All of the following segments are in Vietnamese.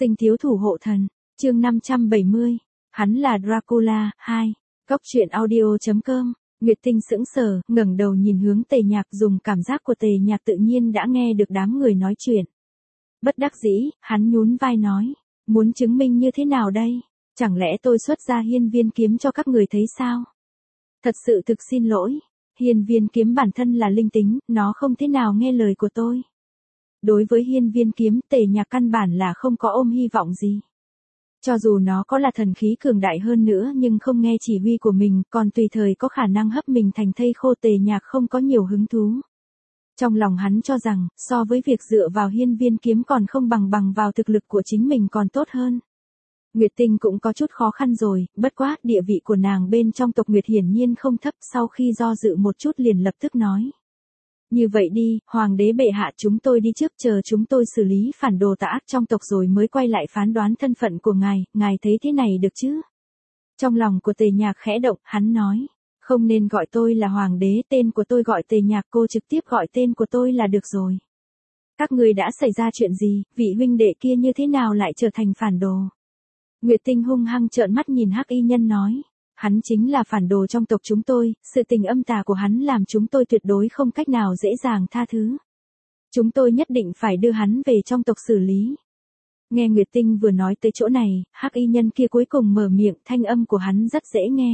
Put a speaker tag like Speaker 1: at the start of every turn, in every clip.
Speaker 1: Sinh thiếu thủ hộ thần, chương 570, hắn là Dracula, 2, Cốc truyện audio.com, Nguyệt Tinh sững sờ, ngẩng đầu nhìn hướng Tề Nhạc, dùng cảm giác của Tề Nhạc tự nhiên đã nghe được đám người nói chuyện. Bất đắc dĩ, hắn nhún vai nói, muốn chứng minh như thế nào đây? Chẳng lẽ tôi xuất ra hiên viên kiếm cho các người thấy sao? Thật sự thực xin lỗi, hiên viên kiếm bản thân là linh tính, nó không thế nào nghe lời của tôi. Đối với hiên viên kiếm, Tề Nhạc căn bản là không có ôm hy vọng gì. Cho dù nó có là thần khí cường đại hơn nữa nhưng không nghe chỉ huy của mình, còn tùy thời có khả năng hấp mình thành thây khô, Tề Nhạc không có nhiều hứng thú. Trong lòng hắn cho rằng, so với việc dựa vào hiên viên kiếm còn không bằng vào thực lực của chính mình còn tốt hơn. Nguyệt Tinh cũng có chút khó khăn rồi, bất quá địa vị của nàng bên trong tộc Nguyệt hiển nhiên không thấp, sau khi do dự một chút liền lập tức nói. Như vậy đi, hoàng đế bệ hạ, chúng tôi đi trước, chờ chúng tôi xử lý phản đồ tà ác trong tộc rồi mới quay lại phán đoán thân phận của ngài thấy thế này được chứ? Trong lòng của Tề Nhạc khẽ động, hắn nói, không nên gọi tôi là hoàng đế, tên của tôi gọi Tề Nhạc, cô trực tiếp gọi tên của tôi là được rồi. Các người đã xảy ra chuyện gì, vị huynh đệ kia như thế nào lại trở thành phản đồ? Nguyệt Tinh hung hăng trợn mắt nhìn Hắc Y Nhân nói. Hắn chính là phản đồ trong tộc chúng tôi, sự tình âm tà của hắn làm chúng tôi tuyệt đối không cách nào dễ dàng tha thứ. Chúng tôi nhất định phải đưa hắn về trong tộc xử lý. Nghe Nguyệt Tinh vừa nói tới chỗ này, Hắc Y Nhân kia cuối cùng mở miệng, thanh âm của hắn rất dễ nghe.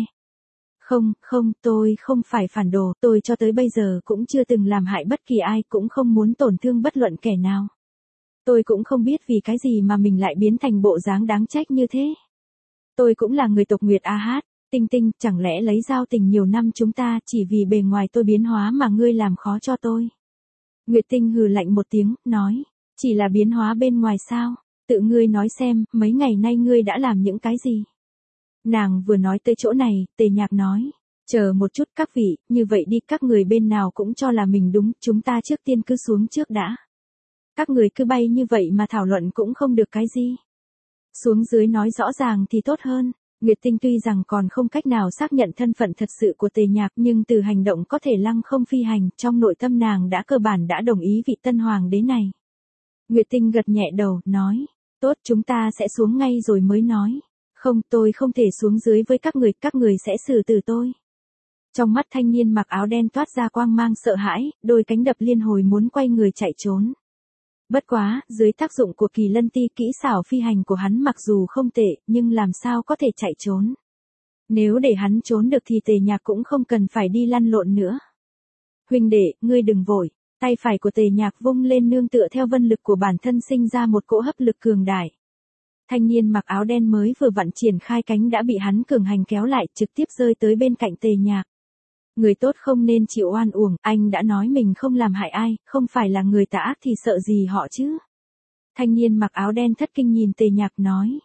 Speaker 1: Không, tôi không phải phản đồ, tôi cho tới bây giờ cũng chưa từng làm hại bất kỳ ai, cũng không muốn tổn thương bất luận kẻ nào. Tôi cũng không biết vì cái gì mà mình lại biến thành bộ dáng đáng trách như thế. Tôi cũng là người tộc Nguyệt A Hát. Tinh, chẳng lẽ lấy giao tình nhiều năm chúng ta chỉ vì bề ngoài tôi biến hóa mà ngươi làm khó cho tôi? Nguyệt Tinh hừ lạnh một tiếng, nói, chỉ là biến hóa bên ngoài sao? Tự ngươi nói xem, mấy ngày nay ngươi đã làm những cái gì? Nàng vừa nói tới chỗ này, Tề Nhạc nói, chờ một chút các vị, như vậy đi, các người bên nào cũng cho là mình đúng, chúng ta trước tiên cứ xuống trước đã. Các người cứ bay như vậy mà thảo luận cũng không được cái gì. Xuống dưới nói rõ ràng thì tốt hơn. Nguyệt Tinh tuy rằng còn không cách nào xác nhận thân phận thật sự của Tề Nhạc nhưng từ hành động có thể lăng không phi hành, trong nội tâm nàng đã cơ bản đã đồng ý vị tân hoàng đế này. Nguyệt Tinh gật nhẹ đầu, nói, tốt, chúng ta sẽ xuống ngay rồi mới nói. Không, tôi không thể xuống dưới với các người sẽ xử tử tôi. Trong mắt thanh niên mặc áo đen toát ra quang mang sợ hãi, đôi cánh đập liên hồi muốn quay người chạy trốn. Bất quá, dưới tác dụng của Kỳ Lân Ti, kỹ xảo phi hành của hắn mặc dù không tệ, nhưng làm sao có thể chạy trốn. Nếu để hắn trốn được thì Tề Nhạc cũng không cần phải đi lăn lộn nữa. Huynh đệ, ngươi đừng vội, tay phải của Tề Nhạc vung lên nương tựa theo vân lực của bản thân sinh ra một cỗ hấp lực cường đại. Thanh niên mặc áo đen mới vừa vặn triển khai cánh đã bị hắn cường hành kéo lại, trực tiếp rơi tới bên cạnh Tề Nhạc. Người tốt không nên chịu oan uổng, anh đã nói mình không làm hại ai, không phải là người tà ác thì sợ gì họ chứ? Thanh niên mặc áo đen thất kinh nhìn Tề Nhạc nói.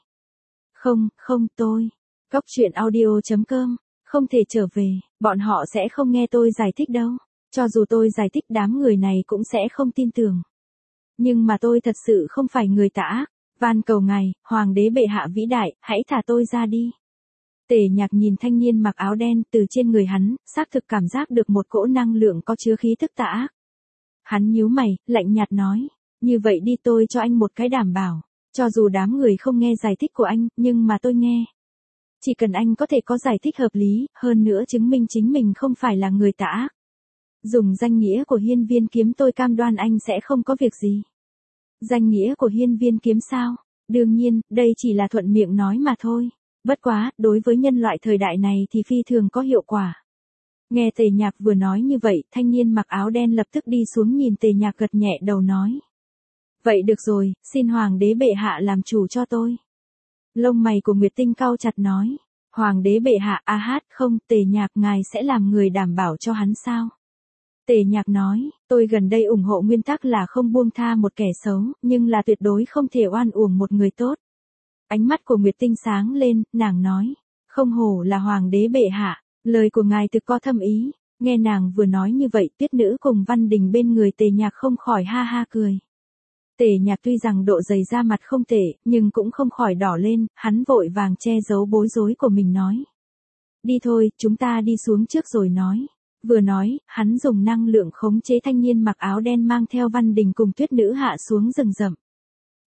Speaker 1: Không, tôi. Cốc truyện audio.com, không thể trở về, bọn họ sẽ không nghe tôi giải thích đâu. Cho dù tôi giải thích đám người này cũng sẽ không tin tưởng. Nhưng mà tôi thật sự không phải người tà ác, van cầu ngài, hoàng đế bệ hạ vĩ đại, hãy thả tôi ra đi. Tề Nhạc nhìn thanh niên mặc áo đen, từ trên người hắn, xác thực cảm giác được một cỗ năng lượng có chứa khí thức tà ác. Hắn nhíu mày, lạnh nhạt nói, như vậy đi, tôi cho anh một cái đảm bảo, cho dù đám người không nghe giải thích của anh, nhưng mà tôi nghe. Chỉ cần anh có thể có giải thích hợp lý, hơn nữa chứng minh chính mình không phải là người tà ác. Dùng danh nghĩa của hiên viên kiếm tôi cam đoan anh sẽ không có việc gì. Danh nghĩa của hiên viên kiếm sao? Đương nhiên, đây chỉ là thuận miệng nói mà thôi. Bất quá, đối với nhân loại thời đại này thì phi thường có hiệu quả. Nghe Tề Nhạc vừa nói như vậy, thanh niên mặc áo đen lập tức đi xuống nhìn Tề Nhạc gật nhẹ đầu nói. Vậy được rồi, xin hoàng đế bệ hạ làm chủ cho tôi. Lông mày của Nguyệt Tinh cau chặt nói. Hoàng đế bệ hạ, A Hát, không, Tề Nhạc, ngài sẽ làm người đảm bảo cho hắn sao? Tề Nhạc nói, tôi gần đây ủng hộ nguyên tắc là không buông tha một kẻ xấu, nhưng là tuyệt đối không thể oan uổng một người tốt. Ánh mắt của Nguyệt Tinh sáng lên, nàng nói, không hổ là hoàng đế bệ hạ, lời của ngài thực có thâm ý. Nghe nàng vừa nói như vậy, Tuyết Nữ cùng Văn Đình bên người Tề Nhạc không khỏi ha ha cười. Tề Nhạc tuy rằng độ dày da mặt không tệ, nhưng cũng không khỏi đỏ lên, hắn vội vàng che giấu bối rối của mình nói. Đi thôi, chúng ta đi xuống trước rồi nói. Vừa nói, hắn dùng năng lượng khống chế thanh niên mặc áo đen mang theo Văn Đình cùng Tuyết Nữ hạ xuống rừng rậm.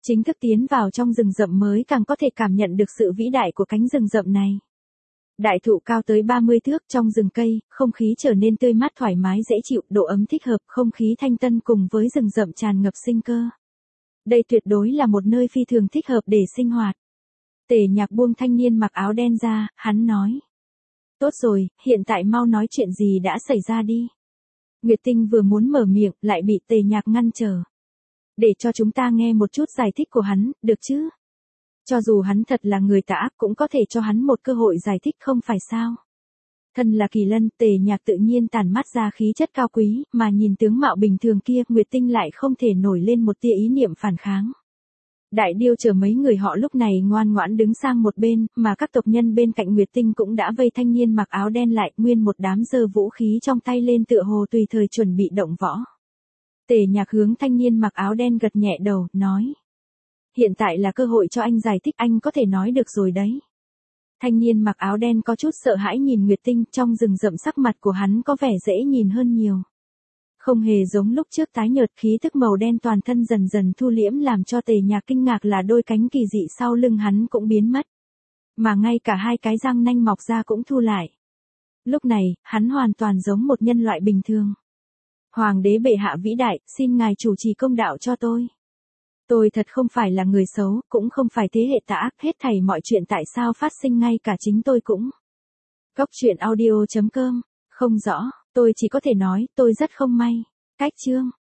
Speaker 1: Chính thức tiến vào trong rừng rậm mới càng có thể cảm nhận được sự vĩ đại của cánh rừng rậm này. Đại thụ cao tới 30 thước trong rừng cây, không khí trở nên tươi mát thoải mái dễ chịu, độ ấm thích hợp, không khí thanh tân cùng với rừng rậm tràn ngập sinh cơ. Đây tuyệt đối là một nơi phi thường thích hợp để sinh hoạt. Tề Nhạc buông thanh niên mặc áo đen ra, hắn nói. Tốt rồi, hiện tại mau nói chuyện gì đã xảy ra đi. Nguyệt Tinh vừa muốn mở miệng, lại bị Tề Nhạc ngăn trở. Để cho chúng ta nghe một chút giải thích của hắn, được chứ? Cho dù hắn thật là người tà ác cũng có thể cho hắn một cơ hội giải thích không phải sao? Thân là Kỳ Lân, Tề Nhạc tự nhiên tản mát ra khí chất cao quý, mà nhìn tướng mạo bình thường kia, Nguyệt Tinh lại không thể nổi lên một tia ý niệm phản kháng. Đại Điêu chờ mấy người họ lúc này ngoan ngoãn đứng sang một bên, mà các tộc nhân bên cạnh Nguyệt Tinh cũng đã vây thanh niên mặc áo đen lại, nguyên một đám giơ vũ khí trong tay lên tựa hồ tùy thời chuẩn bị động võ. Tề Nhạc hướng thanh niên mặc áo đen gật nhẹ đầu, nói. Hiện tại là cơ hội cho anh giải thích, anh có thể nói được rồi đấy. Thanh niên mặc áo đen có chút sợ hãi nhìn Nguyệt Tinh, trong rừng rậm sắc mặt của hắn có vẻ dễ nhìn hơn nhiều. Không hề giống lúc trước tái nhợt, khí thức màu đen toàn thân dần dần thu liễm làm cho Tề Nhạc kinh ngạc là đôi cánh kỳ dị sau lưng hắn cũng biến mất. Mà ngay cả hai cái răng nanh mọc ra cũng thu lại. Lúc này, hắn hoàn toàn giống một nhân loại bình thường. Hoàng đế bệ hạ vĩ đại, xin ngài chủ trì công đạo cho tôi. Tôi thật không phải là người xấu, cũng không phải thế hệ tà ác, hết thảy mọi chuyện tại sao phát sinh ngay cả chính tôi cũng. Cốc truyện audio.com, không rõ, tôi chỉ có thể nói, tôi rất không may. Cách chương.